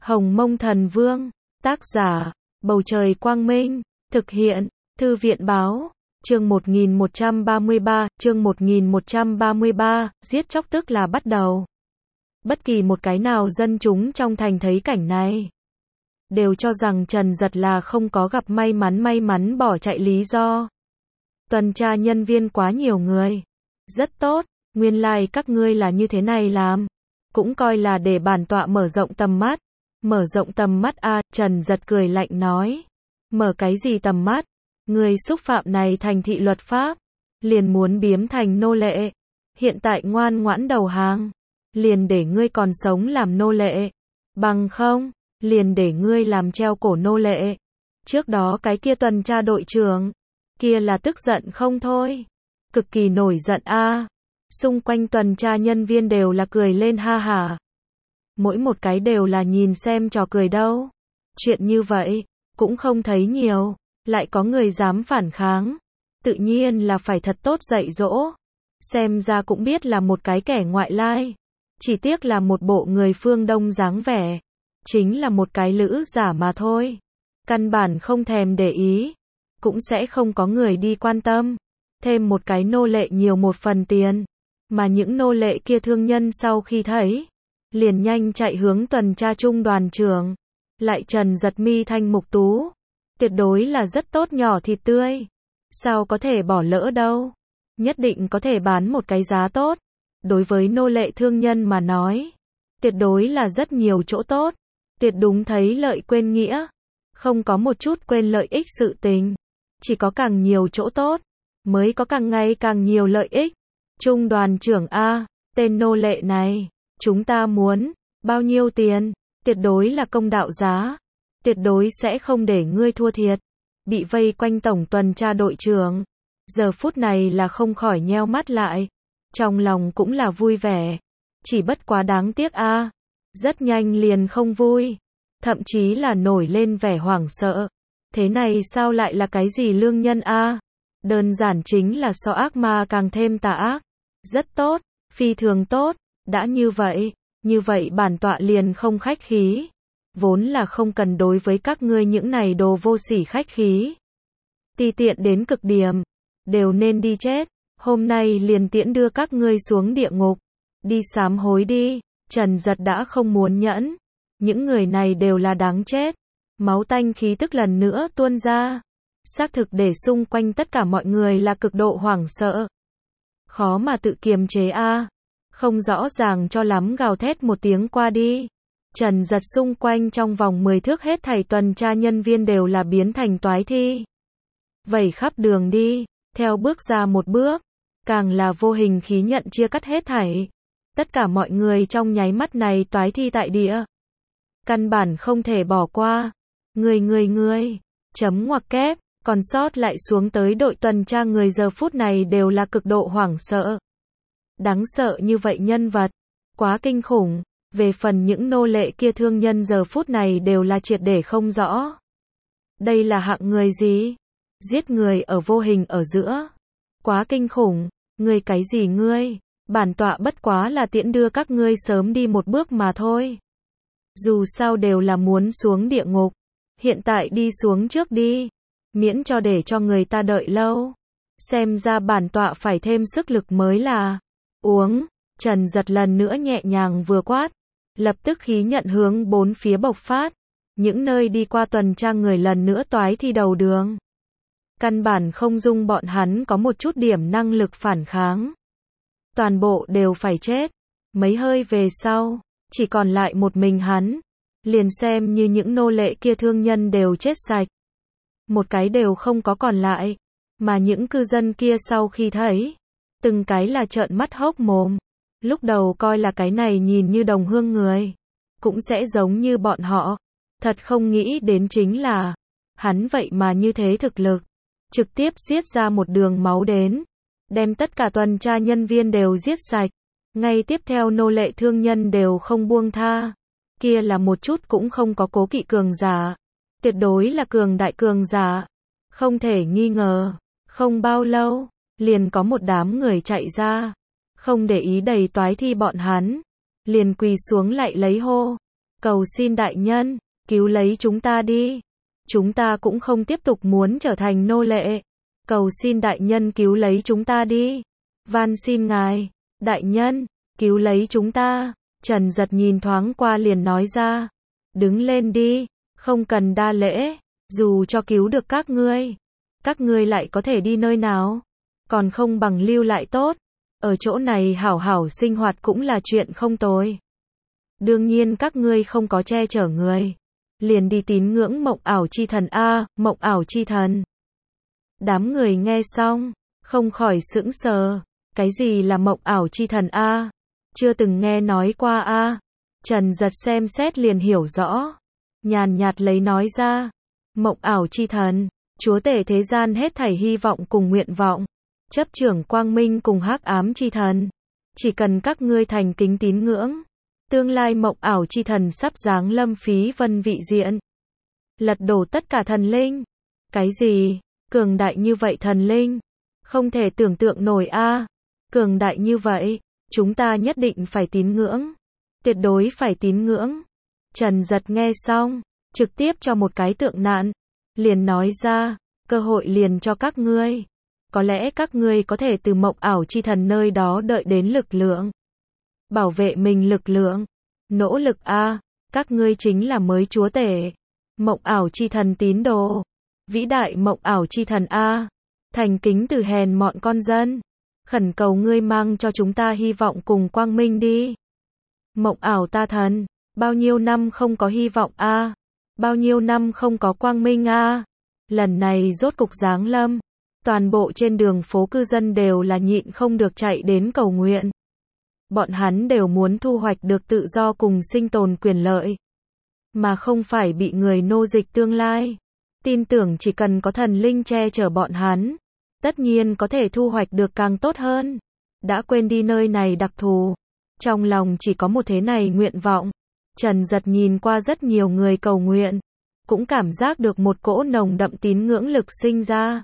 Hồng Mông Thần Vương, tác giả, Bầu Trời Quang Minh, thực hiện, Thư viện Báo, chương 1133, giết chóc tức là bắt đầu. Bất kỳ một cái nào dân chúng trong thành thấy cảnh này, đều cho rằng Trần Dật là không có gặp may mắn bỏ chạy lý do. Tuần tra nhân viên quá nhiều người. Rất tốt, nguyên lai các ngươi là như thế này làm. Cũng coi là để bản tọa mở rộng tầm mắt. Mở rộng tầm mắt a, Trần Dật cười lạnh nói. Mở cái gì tầm mắt? Ngươi xúc phạm này thành thị luật pháp, liền muốn biếm thành nô lệ. Hiện tại ngoan ngoãn đầu hàng, liền để ngươi còn sống làm nô lệ. Bằng không, liền để ngươi làm treo cổ nô lệ. Trước đó cái kia tuần tra đội trưởng, kia là tức giận không thôi. Cực kỳ nổi giận a. Xung quanh tuần tra nhân viên đều là cười lên ha hả. Mỗi một cái đều là nhìn xem trò cười đâu. Chuyện như vậy, cũng không thấy nhiều. Lại có người dám phản kháng. Tự nhiên là phải thật tốt dạy dỗ. Xem ra cũng biết là một cái kẻ ngoại lai. Chỉ tiếc là một bộ người phương Đông dáng vẻ. Chính là một cái lữ giả mà thôi. Căn bản không thèm để ý. Cũng sẽ không có người đi quan tâm. Thêm một cái nô lệ nhiều một phần tiền. Mà những nô lệ kia thương nhân sau khi thấy, liền nhanh chạy hướng tuần tra trung đoàn trưởng. Lại Trần Dật mi thanh mục tú. Tuyệt đối là rất tốt nhỏ thịt tươi. Sao có thể bỏ lỡ đâu. Nhất định có thể bán một cái giá tốt. Đối với nô lệ thương nhân mà nói, tuyệt đối là rất nhiều chỗ tốt. Tuyệt đúng thấy lợi quên nghĩa. Không có một chút quên lợi ích sự tình. Chỉ có càng nhiều chỗ tốt, mới có càng ngày càng nhiều lợi ích. Trung đoàn trưởng A, tên nô lệ này, chúng ta muốn, bao nhiêu tiền, tuyệt đối là công đạo giá. Tuyệt đối sẽ không để ngươi thua thiệt. Bị vây quanh tổng tuần tra đội trưởng. Giờ phút này là không khỏi nheo mắt lại. Trong lòng cũng là vui vẻ. Chỉ bất quá đáng tiếc a. Rất nhanh liền không vui. Thậm chí là nổi lên vẻ hoảng sợ. Thế này sao lại là cái gì lương nhân a? Đơn giản chính là so ác ma càng thêm tà ác. Rất tốt, phi thường tốt. Đã như vậy bản tọa liền không khách khí. Vốn là không cần đối với các ngươi những này đồ vô sỉ khách khí. Ti tiện đến cực điểm. Đều nên đi chết. Hôm nay liền tiễn đưa các ngươi xuống địa ngục. Đi sám hối đi. Trần Dật đã không muốn nhẫn. Những người này đều là đáng chết. Máu tanh khí tức lần nữa tuôn ra. Xác thực để xung quanh tất cả mọi người là cực độ hoảng sợ. Khó mà tự kiềm chế a. Không rõ ràng cho lắm gào thét một tiếng qua đi. Trần Dật xung quanh trong vòng 10 thước hết thảy tuần tra nhân viên đều là biến thành toái thi. Vẩy khắp đường đi, theo bước ra một bước, càng là vô hình khí nhận chia cắt hết thảy. Tất cả mọi người trong nháy mắt này toái thi tại địa. Căn bản không thể bỏ qua. Người, chấm ngoặc kép, còn sót lại xuống tới đội tuần tra người giờ phút này đều là cực độ hoảng sợ. Đáng sợ như vậy nhân vật, quá kinh khủng. Về phần những nô lệ kia thương nhân giờ phút này đều là triệt để không rõ. Đây là hạng người gì? Giết người ở vô hình ở giữa. Quá kinh khủng. Ngươi cái gì ngươi? Bản tọa bất quá là tiễn đưa các ngươi sớm đi một bước mà thôi. Dù sao đều là muốn xuống địa ngục. Hiện tại đi xuống trước đi. Miễn cho để cho người ta đợi lâu. Xem ra bản tọa phải thêm sức lực mới là. Uống. Trần Dật lần nữa nhẹ nhàng vừa quát. Lập tức khí nhận hướng bốn phía bộc phát. Những nơi đi qua tuần tra người lần nữa toái thi đầu đường. Căn bản không dung bọn hắn có một chút điểm năng lực phản kháng. Toàn bộ đều phải chết. Mấy hơi về sau, chỉ còn lại một mình hắn. Liền xem như những nô lệ kia thương nhân đều chết sạch. Một cái đều không có còn lại. Mà những cư dân kia sau khi thấy, từng cái là trợn mắt hốc mồm. Lúc đầu coi là cái này nhìn như đồng hương người, cũng sẽ giống như bọn họ. Thật không nghĩ đến chính là, hắn vậy mà như thế thực lực. Trực tiếp giết ra một đường máu đến. Đem tất cả tuần tra nhân viên đều giết sạch. Ngay tiếp theo nô lệ thương nhân đều không buông tha. Kia là một chút cũng không có cố kỵ cường giả. Tuyệt đối là cường đại cường giả. Không thể nghi ngờ. Không bao lâu, liền có một đám người chạy ra. Không để ý đầy toái thi bọn hắn. Liền quỳ xuống lại lấy hô. Cầu xin đại nhân, cứu lấy chúng ta đi. Chúng ta cũng không tiếp tục muốn trở thành nô lệ. Cầu xin đại nhân cứu lấy chúng ta đi. Van xin ngài, đại nhân, cứu lấy chúng ta. Trần Giật nhìn thoáng qua liền nói ra. Đứng lên đi, không cần đa lễ. Dù cho cứu được các ngươi lại có thể đi nơi nào? Còn không bằng lưu lại tốt. Ở chỗ này hảo hảo sinh hoạt cũng là chuyện không tồi. Đương nhiên các ngươi không có che chở người. Liền đi tín ngưỡng mộng ảo chi thần a, mộng ảo chi thần. Đám người nghe xong, không khỏi sững sờ. Cái gì là mộng ảo chi thần a? Chưa từng nghe nói qua a. Trần Giật xem xét liền hiểu rõ. Nhàn nhạt lấy nói ra. Mộng ảo chi thần, chúa tể thế gian hết thảy hy vọng cùng nguyện vọng. Chấp trưởng quang minh cùng hắc ám chi thần. Chỉ cần các ngươi thành kính tín ngưỡng. Tương lai mộng ảo chi thần sắp giáng lâm phí vân vị diện. Lật đổ tất cả thần linh. Cái gì? Cường đại như vậy thần linh? Không thể tưởng tượng nổi a. Cường đại như vậy, chúng ta nhất định phải tín ngưỡng. Tuyệt đối phải tín ngưỡng. Trần Giật nghe xong, trực tiếp cho một cái tượng nạn. Liền nói ra, cơ hội liền cho các ngươi. Có lẽ các ngươi có thể từ mộng ảo chi thần nơi đó đợi đến lực lượng. Bảo vệ mình lực lượng. Nỗ lực a, các ngươi chính là mới chúa tể. Mộng ảo chi thần tín đồ. Vĩ đại mộng ảo chi thần a. Thành kính từ hèn mọn con dân. Khẩn cầu ngươi mang cho chúng ta hy vọng cùng quang minh đi. Mộng ảo ta thần. Bao nhiêu năm không có hy vọng a. Bao nhiêu năm không có quang minh a. Lần này rốt cục giáng lâm. Toàn bộ trên đường phố cư dân đều là nhịn không được chạy đến cầu nguyện. Bọn hắn đều muốn thu hoạch được tự do cùng sinh tồn quyền lợi. Mà không phải bị người nô dịch tương lai. Tin tưởng chỉ cần có thần linh che chở bọn hắn. Tất nhiên có thể thu hoạch được càng tốt hơn. Đã quên đi nơi này đặc thù. Trong lòng chỉ có một thế này nguyện vọng. Trần Giật nhìn qua rất nhiều người cầu nguyện. Cũng cảm giác được một cỗ nồng đậm tín ngưỡng lực sinh ra.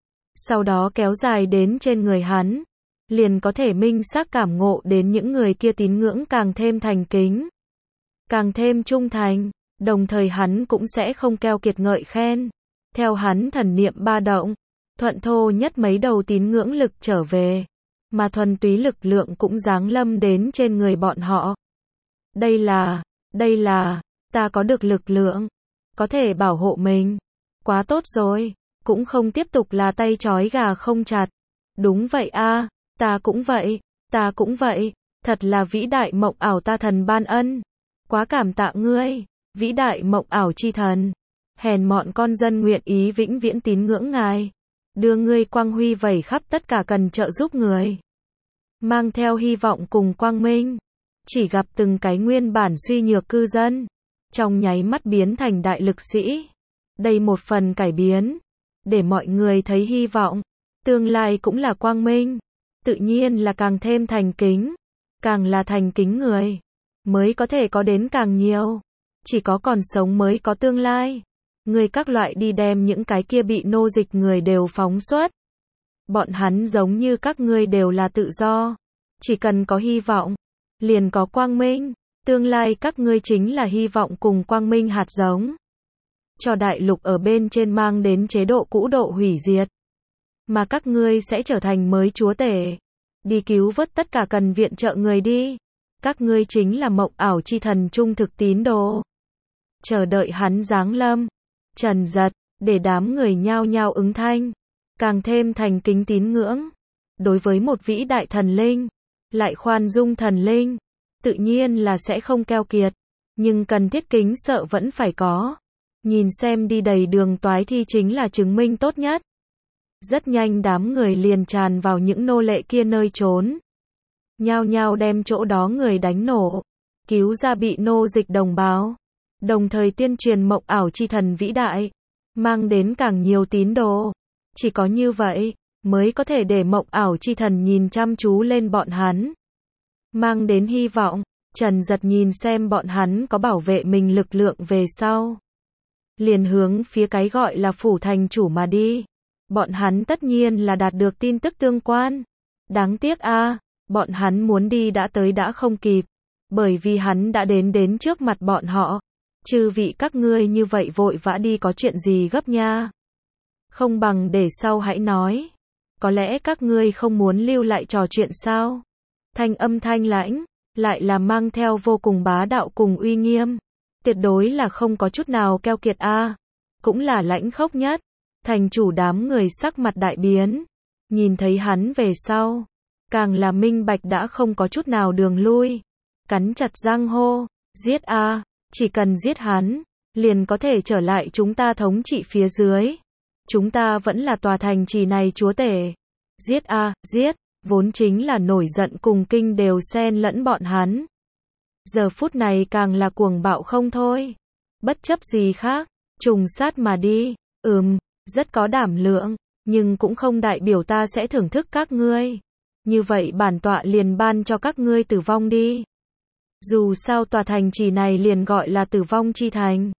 Sau đó kéo dài đến trên người hắn. Liền có thể minh xác cảm ngộ đến những người kia tín ngưỡng càng thêm thành kính. Càng thêm trung thành. Đồng thời hắn cũng sẽ không keo kiệt ngợi khen. Theo hắn thần niệm ba động. Thuận thô nhất mấy đầu tín ngưỡng lực trở về. Mà thuần túy lực lượng cũng giáng lâm đến trên người bọn họ. Đây là, ta có được lực lượng. Có thể bảo hộ mình. Quá tốt rồi. Cũng không tiếp tục là tay trói gà không chặt. Đúng vậy a, ta cũng vậy. Thật là vĩ đại mộng ảo ta thần ban ân. Quá cảm tạ ngươi, vĩ đại mộng ảo chi thần. Hèn mọn con dân nguyện ý vĩnh viễn tín ngưỡng ngài. Đưa ngươi quang huy vẩy khắp tất cả cần trợ giúp người. Mang theo hy vọng cùng quang minh. Chỉ gặp từng cái nguyên bản suy nhược cư dân. Trong nháy mắt biến thành đại lực sĩ. Đây một phần cải biến. Để mọi người thấy hy vọng. Tương lai cũng là quang minh. Tự nhiên là càng thêm thành kính. Càng là thành kính người. Mới có thể có đến càng nhiều. Chỉ có còn sống mới có tương lai. Người các loại đi đem những cái kia bị nô dịch người đều phóng xuất. Bọn hắn giống như các ngươi đều là tự do. Chỉ cần có hy vọng. Liền có quang minh. Tương lai các ngươi chính là hy vọng cùng quang minh hạt giống. Cho đại lục ở bên trên mang đến chế độ cũ độ hủy diệt. Mà các ngươi sẽ trở thành mới chúa tể. Đi cứu vớt tất cả cần viện trợ người đi. Các ngươi chính là mộng ảo chi thần trung thực tín đồ. Chờ đợi hắn giáng lâm. Trần Giật, để đám người nhao nhao ứng thanh. Càng thêm thành kính tín ngưỡng. Đối với một vĩ đại thần linh. Lại khoan dung thần linh. Tự nhiên là sẽ không keo kiệt. Nhưng cần thiết kính sợ vẫn phải có. Nhìn xem đi đầy đường toái thi chính là chứng minh tốt nhất. Rất nhanh đám người liền tràn vào những nô lệ kia nơi trốn. Nhao nhao đem chỗ đó người đánh nổ. Cứu ra bị nô dịch đồng bào. Đồng thời tuyên truyền mộng ảo chi thần vĩ đại. Mang đến càng nhiều tín đồ. Chỉ có như vậy, mới có thể để mộng ảo chi thần nhìn chăm chú lên bọn hắn. Mang đến hy vọng. Trần Giật nhìn xem bọn hắn có bảo vệ mình lực lượng về sau. Liền hướng phía cái gọi là phủ thành chủ mà đi. Bọn hắn tất nhiên là đạt được tin tức tương quan. Đáng tiếc a, bọn hắn muốn đi đã tới đã không kịp. Bởi vì hắn đã đến trước mặt bọn họ. Chư vị các ngươi như vậy vội vã đi có chuyện gì gấp nha. Không bằng để sau hãy nói. Có lẽ các ngươi không muốn lưu lại trò chuyện sao? Thanh âm thanh lãnh, lại là mang theo vô cùng bá đạo cùng uy nghiêm. Tuyệt đối là không có chút nào keo kiệt a. Cũng là lãnh khốc nhất. Thành chủ đám người sắc mặt đại biến. Nhìn thấy hắn về sau. Càng là minh bạch đã không có chút nào đường lui. Cắn chặt răng hô. Giết a. Chỉ cần giết hắn. Liền có thể trở lại chúng ta thống trị phía dưới. Chúng ta vẫn là tòa thành trì này chúa tể. Giết a, giết. Vốn chính là nổi giận cùng kinh đều xen lẫn bọn hắn. Giờ phút này càng là cuồng bạo không thôi. Bất chấp gì khác. Trùng sát mà đi. Rất có đảm lượng. Nhưng cũng không đại biểu ta sẽ thưởng thức các ngươi. Như vậy bản tọa liền ban cho các ngươi tử vong đi. Dù sao tòa thành trì này liền gọi là tử vong chi thành.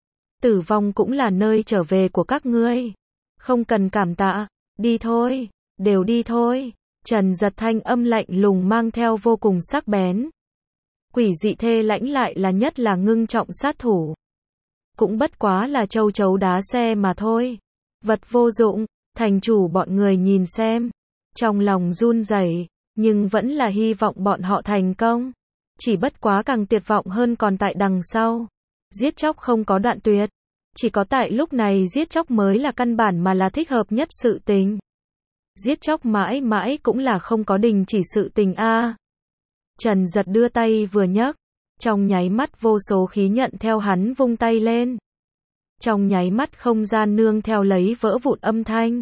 Tử vong cũng là nơi trở về của các ngươi. Không cần cảm tạ. Đi thôi. Đều đi thôi. Trần Giật thanh âm lạnh lùng mang theo vô cùng sắc bén. Quỷ dị thê lãnh lại là nhất là ngưng trọng sát thủ. Cũng bất quá là châu chấu đá xe mà thôi. Vật vô dụng. Thành chủ bọn người nhìn xem. Trong lòng run rẩy, nhưng vẫn là hy vọng bọn họ thành công. Chỉ bất quá càng tuyệt vọng hơn còn tại đằng sau. Giết chóc không có đoạn tuyệt. Chỉ có tại lúc này giết chóc mới là căn bản mà là thích hợp nhất sự tình. Giết chóc mãi mãi cũng là không có đình chỉ sự tình a. Trần Giật đưa tay vừa nhấc. Trong nháy mắt vô số khí nhận theo hắn vung tay lên. Trong nháy mắt không gian nương theo lấy vỡ vụn âm thanh.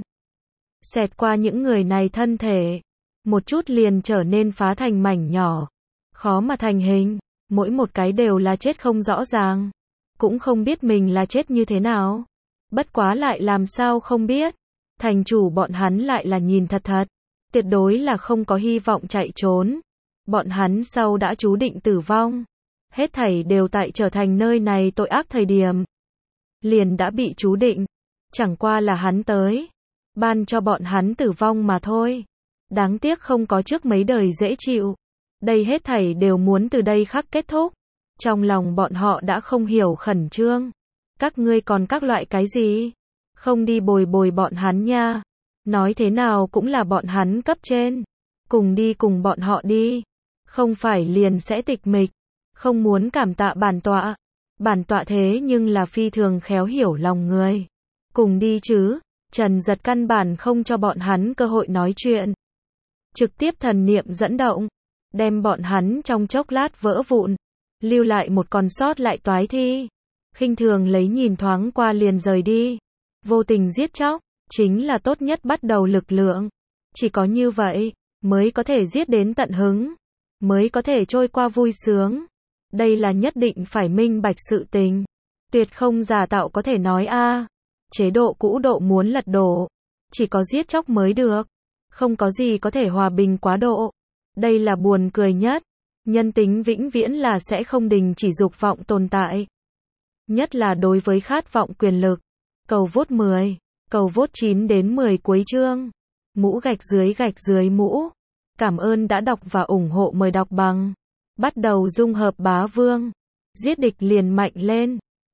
Xẹt qua những người này thân thể. Một chút liền trở nên phá thành mảnh nhỏ. Khó mà thành hình. Mỗi một cái đều là chết không rõ ràng. Cũng không biết mình là chết như thế nào. Bất quá lại làm sao không biết. Thành chủ bọn hắn lại là nhìn thật thật. Tuyệt đối là không có hy vọng chạy trốn. Bọn hắn sau đã chú định tử vong. Hết thảy đều tại trở thành nơi này tội ác thời điểm. Liền đã bị chú định. Chẳng qua là hắn tới. Ban cho bọn hắn tử vong mà thôi. Đáng tiếc không có trước mấy đời dễ chịu. Đây hết thảy đều muốn từ đây khắc kết thúc. Trong lòng bọn họ đã không hiểu khẩn trương. Các ngươi còn các loại cái gì? Không đi bồi bọn hắn nha. Nói thế nào cũng là bọn hắn cấp trên. Cùng đi cùng bọn họ đi. Không phải liền sẽ tịch mịch. Không muốn cảm tạ bản tọa. Bản tọa thế nhưng là phi thường khéo hiểu lòng người. Cùng đi chứ. Trần Giật căn bản không cho bọn hắn cơ hội nói chuyện. Trực tiếp thần niệm dẫn động. Đem bọn hắn trong chốc lát vỡ vụn. Lưu lại một còn sót lại toái thi. Khinh thường lấy nhìn thoáng qua liền rời đi. Vô tình giết chóc. Chính là tốt nhất bắt đầu lực lượng. Chỉ có như vậy. Mới có thể giết đến tận hứng. Mới có thể trôi qua vui sướng. Đây là nhất định phải minh bạch sự tình. Tuyệt không giả tạo có thể nói a. Chế độ cũ độ muốn lật đổ. Chỉ có giết chóc mới được. Không có gì có thể hòa bình quá độ. Đây là buồn cười nhất. Nhân tính vĩnh viễn là sẽ không đình chỉ dục vọng tồn tại. Nhất là đối với khát vọng quyền lực. Cầu vote 10. Cầu vote 9 đến 10 cuối chương. Mũ gạch dưới mũ. Cảm ơn đã đọc và ủng hộ, mời đọc bằng. Bắt đầu dung hợp bá vương. Giết địch liền mạnh lên.